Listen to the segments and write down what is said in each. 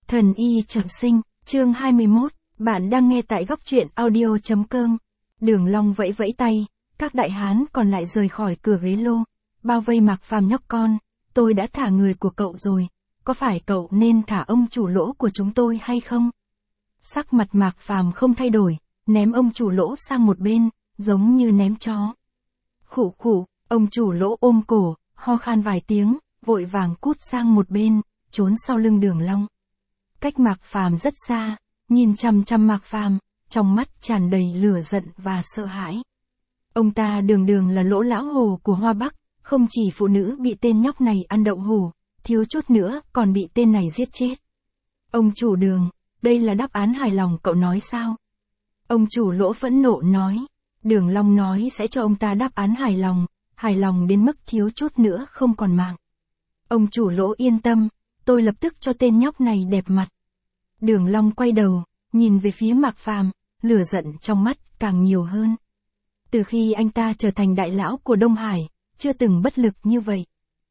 Thần y trọng sinh, chương 21, bạn đang nghe tại góc truyện audio.com. Đường Long vẫy vẫy tay, các đại hán còn lại rời khỏi cửa ghế lô, bao vây Mạc Phàm nhóc con, tôi đã thả người của cậu rồi, có phải cậu nên thả ông chủ lỗ của chúng tôi hay không? Sắc mặt Mạc Phàm không thay đổi, ném ông chủ lỗ sang một bên, giống như ném chó. Khụ khụ, ông chủ lỗ ôm cổ, ho khan vài tiếng, vội vàng cút sang một bên, trốn sau lưng Đường Long. Cách Mạc Phàm rất xa, nhìn chằm chằm Mạc Phàm, trong mắt tràn đầy lửa giận và sợ hãi. Ông ta đường đường là Lỗ lão hồ của Hoa Bắc, không chỉ phụ nữ bị tên nhóc này ăn đậu hủ, thiếu chút nữa còn bị tên này giết chết. Ông chủ Đường, đây là đáp án hài lòng cậu nói sao? Ông chủ Lỗ phẫn nộ nói. Đường Long nói sẽ cho ông ta đáp án hài lòng đến mức thiếu chút nữa không còn mạng. Ông chủ Lỗ yên tâm, tôi lập tức cho tên nhóc này đẹp mặt. Đường Long quay đầu, nhìn về phía Mạc Phàm, lửa giận trong mắt càng nhiều hơn. Từ khi anh ta trở thành đại lão của Đông Hải, chưa từng bất lực như vậy.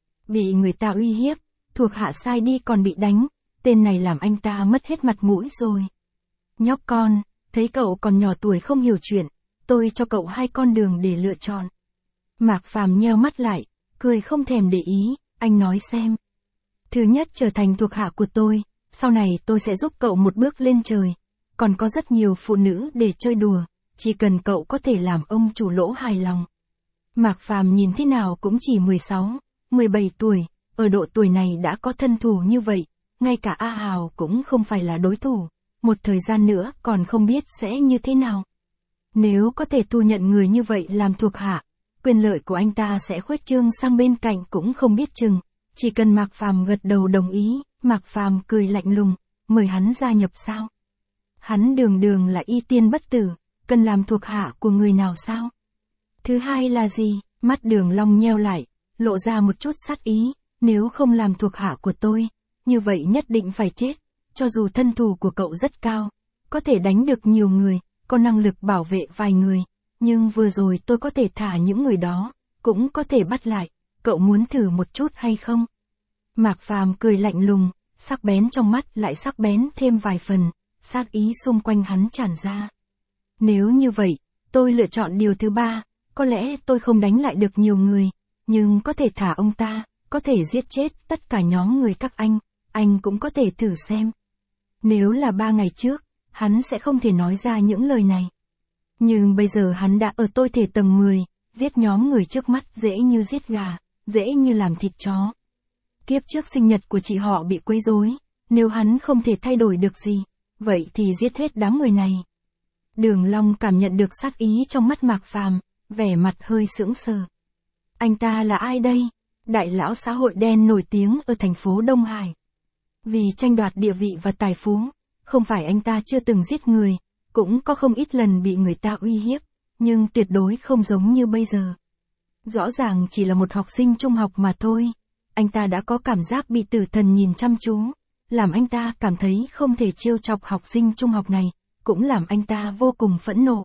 Bị người ta uy hiếp, thuộc hạ sai đi còn bị đánh, tên này làm anh ta mất hết mặt mũi rồi. Nhóc con, thấy cậu còn nhỏ tuổi không hiểu chuyện, tôi cho cậu 2 con đường để lựa chọn. Mạc Phàm nheo mắt lại, cười không thèm để ý, anh nói xem. Thứ nhất trở thành thuộc hạ của tôi, sau này tôi sẽ giúp cậu một bước lên trời. Còn có rất nhiều phụ nữ để chơi đùa, chỉ cần cậu có thể làm ông chủ Lỗ hài lòng. Mạc Phàm nhìn thế nào cũng chỉ 16, 17 tuổi, ở độ tuổi này đã có thân thủ như vậy, ngay cả A Hào cũng không phải là đối thủ, một thời gian nữa còn không biết sẽ như thế nào. Nếu có thể thu nhận người như vậy làm thuộc hạ, quyền lợi của anh ta sẽ khuếch trương sang bên cạnh cũng không biết chừng. Chỉ cần Mạc Phàm gật đầu đồng ý, Mạc Phàm cười lạnh lùng, mời hắn gia nhập sao? Hắn đường đường là y tiên bất tử, cần làm thuộc hạ của người nào sao? Thứ hai là gì? Mắt Đường Long nheo lại, lộ ra một chút sát ý, nếu không làm thuộc hạ của tôi, như vậy nhất định phải chết, cho dù thân thủ của cậu rất cao, có thể đánh được nhiều người, có năng lực bảo vệ vài người, nhưng vừa rồi tôi có thể thả những người đó, cũng có thể bắt lại, cậu muốn thử một chút hay không? Mạc Phàm cười lạnh lùng, sắc bén trong mắt lại sắc bén thêm vài phần, sát ý xung quanh hắn tràn ra. Nếu như vậy, tôi lựa chọn điều thứ 3, có lẽ tôi không đánh lại được nhiều người, nhưng có thể thả ông ta, có thể giết chết tất cả nhóm người các anh cũng có thể thử xem. Nếu là 3 ngày trước, hắn sẽ không thể nói ra những lời này. Nhưng bây giờ hắn đã ở tôi thể tầng 10, giết nhóm người trước mắt dễ như giết gà, dễ như làm thịt chó. Kiếp trước sinh nhật của chị họ bị quấy rối, nếu hắn không thể thay đổi được gì, vậy thì giết hết đám người này. Đường Long cảm nhận được sát ý trong mắt Mạc Phàm, vẻ mặt hơi sững sờ. Anh ta là ai đây? Đại lão xã hội đen nổi tiếng ở thành phố Đông Hải. Vì tranh đoạt địa vị và tài phú, không phải anh ta chưa từng giết người, cũng có không ít lần bị người ta uy hiếp, nhưng tuyệt đối không giống như bây giờ. Rõ ràng chỉ là một học sinh trung học mà thôi, anh ta đã có cảm giác bị tử thần nhìn chăm chú, làm anh ta cảm thấy không thể trêu chọc học sinh trung học này, cũng làm anh ta vô cùng phẫn nộ.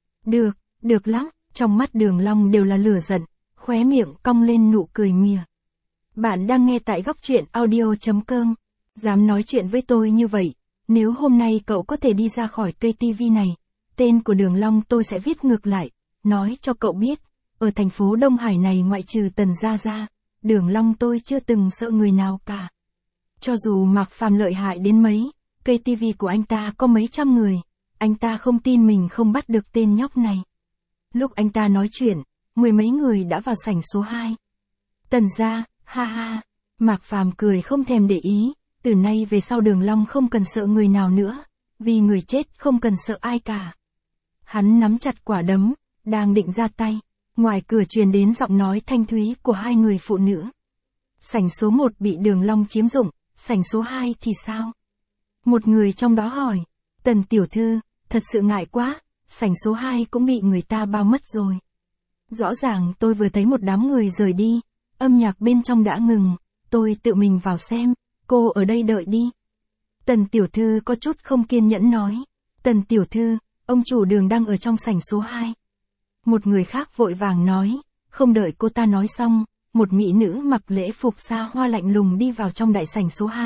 Được lắm, trong mắt Đường Long đều là lửa giận, khóe miệng cong lên nụ cười mỉa. Bạn đang nghe tại góc truyện audio.com, dám nói chuyện với tôi như vậy, nếu hôm nay cậu có thể đi ra khỏi cây tivi này, tên của Đường Long tôi sẽ viết ngược lại, nói cho cậu biết, ở thành phố Đông Hải này ngoại trừ Tần Gia ra, Đường Long tôi chưa từng sợ người nào cả. Cho dù Mạc Phàm lợi hại đến mấy, cây tivi của anh ta có mấy trăm người, anh ta không tin mình không bắt được tên nhóc này. Lúc anh ta nói chuyện, 10 mấy người đã vào sảnh số 2. Tần Gia, ha ha, Mạc Phàm cười không thèm để ý, từ nay về sau Đường Long không cần sợ người nào nữa, vì người chết không cần sợ ai cả. Hắn nắm chặt quả đấm, đang định ra tay, ngoài cửa truyền đến giọng nói thanh thúy của 2 người phụ nữ. Sảnh số 1 bị Đường Long chiếm dụng, sảnh số 2 thì sao? Một người trong đó hỏi, Tần tiểu thư, thật sự ngại quá, sảnh số 2 cũng bị người ta bao mất rồi. Rõ ràng tôi vừa thấy một đám người rời đi, âm nhạc bên trong đã ngừng, tôi tự mình vào xem, cô ở đây đợi đi. Tần tiểu thư có chút không kiên nhẫn nói, Tần tiểu thư, ông chủ Đường đang ở trong sảnh số 2. Một người khác vội vàng nói, không đợi cô ta nói xong, một mỹ nữ mặc lễ phục xa hoa lạnh lùng đi vào trong đại sảnh số 2,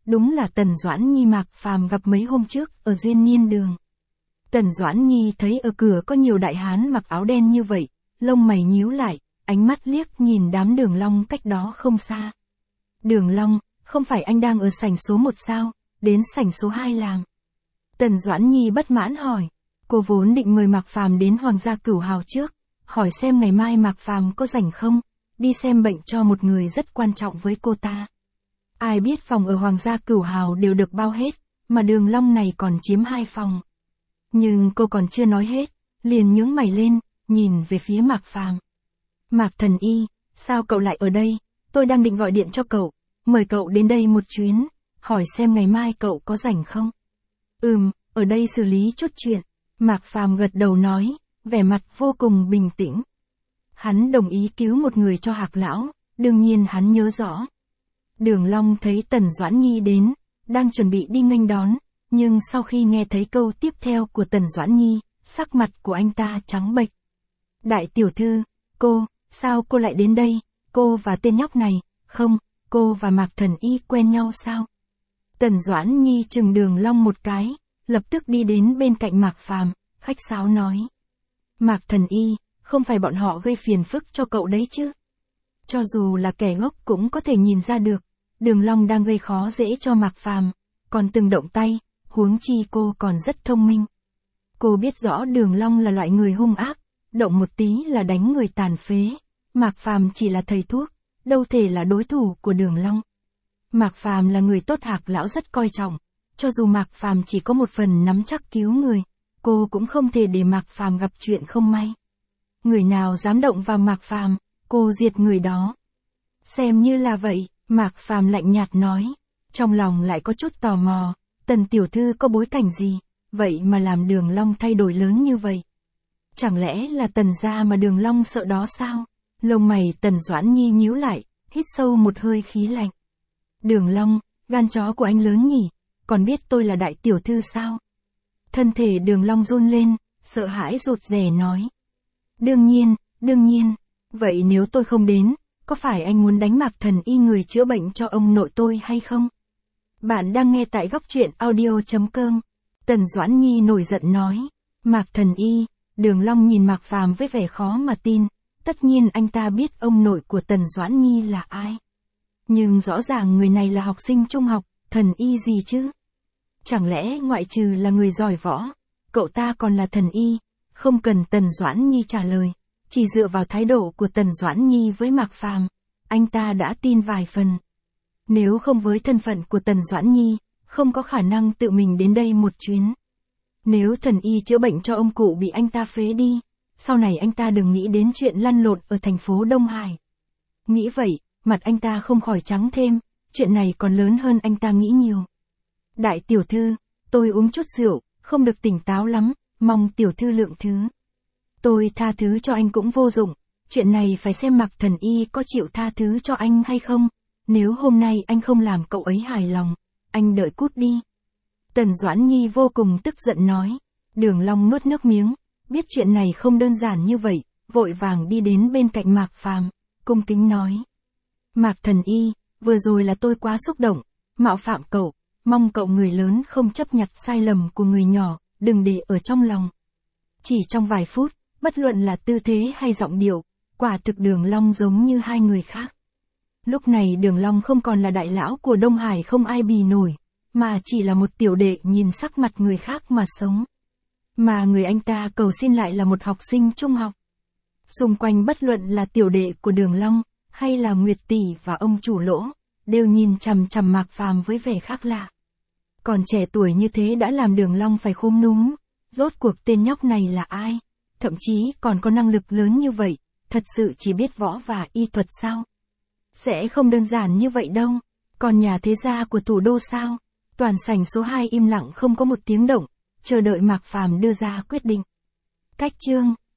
đúng là Tần Doãn Nhi Mạc Phàm gặp mấy hôm trước ở Duyên Niên Đường. Tần Doãn Nhi thấy ở cửa có nhiều đại hán mặc áo đen như vậy, lông mày nhíu lại, ánh mắt liếc nhìn đám Đường Long cách đó không xa. Đường Long, không phải anh đang ở sảnh số 1 sao, đến sảnh số 2 làm. Tần Doãn Nhi bất mãn hỏi, cô vốn định mời Mạc Phàm đến Hoàng gia Cửu Hào trước, hỏi xem ngày mai Mạc Phàm có rảnh không, đi xem bệnh cho một người rất quan trọng với cô ta. Ai biết phòng ở Hoàng gia Cửu Hào đều được bao hết, mà Đường Long này còn chiếm 2 phòng. Nhưng cô còn chưa nói hết, liền nhướng mày lên, nhìn về phía Mạc Phàm. Mạc thần y, sao cậu lại ở đây? Tôi đang định gọi điện cho cậu, mời cậu đến đây một chuyến, hỏi xem ngày mai cậu có rảnh không? Ở đây xử lý chút chuyện. Mạc Phàm gật đầu nói, vẻ mặt vô cùng bình tĩnh. Hắn đồng ý cứu một người cho Hạc lão, đương nhiên hắn nhớ rõ. Đường Long thấy Tần Doãn Nhi đến, đang chuẩn bị đi nghênh đón, nhưng sau khi nghe thấy câu tiếp theo của Tần Doãn Nhi, sắc mặt của anh ta trắng bệch. Đại tiểu thư, sao cô lại đến đây? Cô và tên nhóc này, không, cô và Mạc thần y quen nhau sao? Tần Doãn Nhi chừng Đường Long một cái, lập tức đi đến bên cạnh Mạc Phàm, khách sáo nói. Mạc thần y, không phải bọn họ gây phiền phức cho cậu đấy chứ? Cho dù là kẻ ngốc cũng có thể nhìn ra được, Đường Long đang gây khó dễ cho Mạc Phàm, còn từng động tay, huống chi cô còn rất thông minh. Cô biết rõ Đường Long là loại người hung ác, động một tí là đánh người tàn phế, Mạc Phàm chỉ là thầy thuốc, đâu thể là đối thủ của Đường Long. Mạc Phàm là người tốt, Hạc lão rất coi trọng, cho dù Mạc Phàm chỉ có một phần nắm chắc cứu người, cô cũng không thể để Mạc Phàm gặp chuyện không may. Người nào dám động vào Mạc Phàm, cô diệt người đó. Xem như là vậy, Mạc Phàm lạnh nhạt nói, trong lòng lại có chút tò mò, Tần tiểu thư có bối cảnh gì, vậy mà làm Đường Long thay đổi lớn như vậy? Chẳng lẽ là Tần gia mà Đường Long sợ đó sao? Lông mày Tần Doãn Nhi nhíu lại, hít sâu một hơi khí lạnh. Đường Long, gan chó của anh lớn nhỉ, còn biết tôi là đại tiểu thư sao? Thân thể Đường Long run lên, sợ hãi rụt rè nói. Đương nhiên, vậy nếu tôi không đến, có phải anh muốn đánh Mạc thần y người chữa bệnh cho ông nội tôi hay không? Bạn đang nghe tại góc truyện audio.com. Tần Doãn Nhi nổi giận nói. Mạc thần y, Đường Long nhìn Mạc Phàm với vẻ khó mà tin, tất nhiên anh ta biết ông nội của Tần Doãn Nhi là ai. Nhưng rõ ràng người này là học sinh trung học, thần y gì chứ? Chẳng lẽ ngoại trừ là người giỏi võ, cậu ta còn là thần y? Không cần Tần Doãn Nhi trả lời, chỉ dựa vào thái độ của Tần Doãn Nhi với Mạc Phàm, anh ta đã tin vài phần. Nếu không với thân phận của Tần Doãn Nhi, không có khả năng tự mình đến đây một chuyến. Nếu thần y chữa bệnh cho ông cụ bị anh ta phế đi, sau này anh ta đừng nghĩ đến chuyện lăn lộn ở thành phố Đông Hải. Nghĩ vậy, mặt anh ta không khỏi trắng thêm, chuyện này còn lớn hơn anh ta nghĩ nhiều. Đại tiểu thư, tôi uống chút rượu, không được tỉnh táo lắm, mong tiểu thư lượng thứ. Tôi tha thứ cho anh cũng vô dụng, chuyện này phải xem Mạc thần y có chịu tha thứ cho anh hay không, nếu hôm nay anh không làm cậu ấy hài lòng, anh đợi cút đi. Tần Doãn Nhi vô cùng tức giận nói. Đường Long nuốt nước miếng, biết chuyện này không đơn giản như vậy, vội vàng đi đến bên cạnh Mạc Phàm, cung kính nói. Mạc thần y, vừa rồi là tôi quá xúc động, mạo phạm cậu, mong cậu người lớn không chấp nhặt sai lầm của người nhỏ, đừng để ở trong lòng. Chỉ trong vài phút, bất luận là tư thế hay giọng điệu, quả thực Đường Long giống như hai người khác. Lúc này Đường Long không còn là đại lão của Đông Hải không ai bì nổi, mà chỉ là một tiểu đệ nhìn sắc mặt người khác mà sống. Mà người anh ta cầu xin lại là một học sinh trung học. Xung quanh bất luận là tiểu đệ của Đường Long, hay là Nguyệt tỷ và ông chủ Lỗ, đều nhìn chằm chằm Mạc Phàm với vẻ khác lạ. Còn trẻ tuổi như thế đã làm Đường Long phải khúm núm, rốt cuộc tên nhóc này là ai? Thậm chí còn có năng lực lớn như vậy, thật sự chỉ biết võ và y thuật sao? Sẽ không đơn giản như vậy đâu, còn nhà thế gia của thủ đô sao? Toàn sảnh số 2 im lặng không có một tiếng động, chờ đợi Mạc Phàm đưa ra quyết định. Cách chương